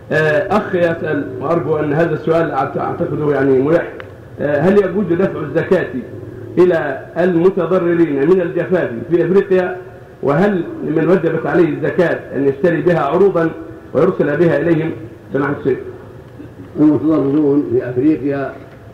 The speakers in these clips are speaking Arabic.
أخ يسأل، وأرجو أن هذا السؤال أعتقده يعني ملح. هل يجوز دفع الزكاة إلى المتضررين من الجفاف في أفريقيا؟ وهل من وجبت عليه الزكاة أن يشتري بها عروضا ويرسل بها إليهم؟ سماحة الشيخ. المتضررون في أفريقيا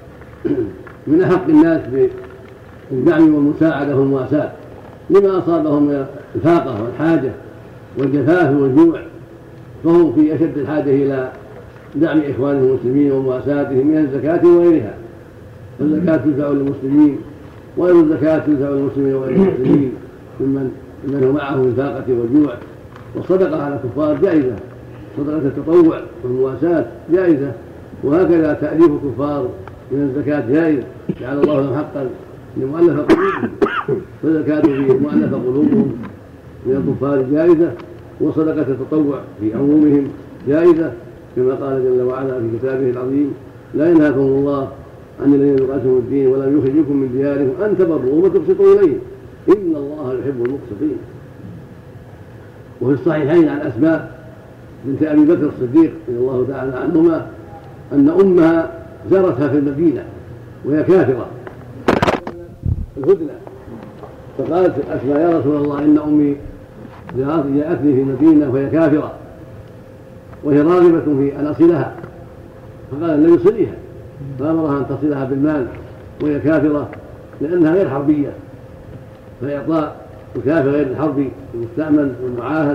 من أحق الناس بالدعم والمساعدة والمواساة لما أصابهم من الفاقة والحاجة والجفاف والجوع، فهم في أشد الحاجة إلى دعم إخوانهم المسلمين ومواساتهم من الزكاة وغيرها. فالزكاة تدفع للمسلمين، وغير الزكاة تدفع للمسلمين وغير المسلمين ممن هو معه الفاقة والجوع. والصدقة على الكفار جائزة، صدقة التطوع والمواساة جائزة، وهكذا تأليف الكفار من الزكاة جائز، جعل الله لهم حقا لمؤلف قلوبهم، فالزكاة في مؤلف قلوبهم من الكفار جائزة، وصدقة التطوع في عمومهم جائزة، كما قال جل وعلا في كتابه العظيم: لا ينهاكم الله عن الذين يقاتلون الدين ولم يخرجوكم من دياركم أن تبروا وتقسطوا إليهم إن الله يحب المقسطين. وفي الصحيحين عن أسماء بنت أبي بكر الصديق رضي الله تعالى عنهما أن أمها زارتها في المدينة وهي كافرة الهدنة، فقالت أسماء: يا رسول الله، إن أمي جاءتني في المدينة وهي كافرة وهي راغبة في أن أصلها. فقال النبي: صليها، فأمرها أن تصلها بالمال وهي كافرة لأنها غير حربية، فإعطاء الكافر غير الحربي المستعمل والمعاهد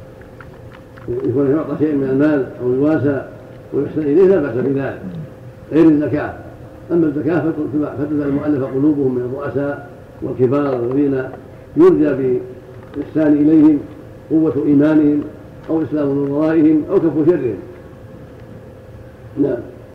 يكون يعطى شيء من المال أو يواسى ويحسن إليه لا بأس بذلك غير الزكاة. أما الزكاة فتدفع المؤلف قلوبهم من الرؤساء والكبار الذين يرجى بالإحسان إليهم قوة إيمانهم أو إسلام من ورائهم أو كف شرهم. نعم.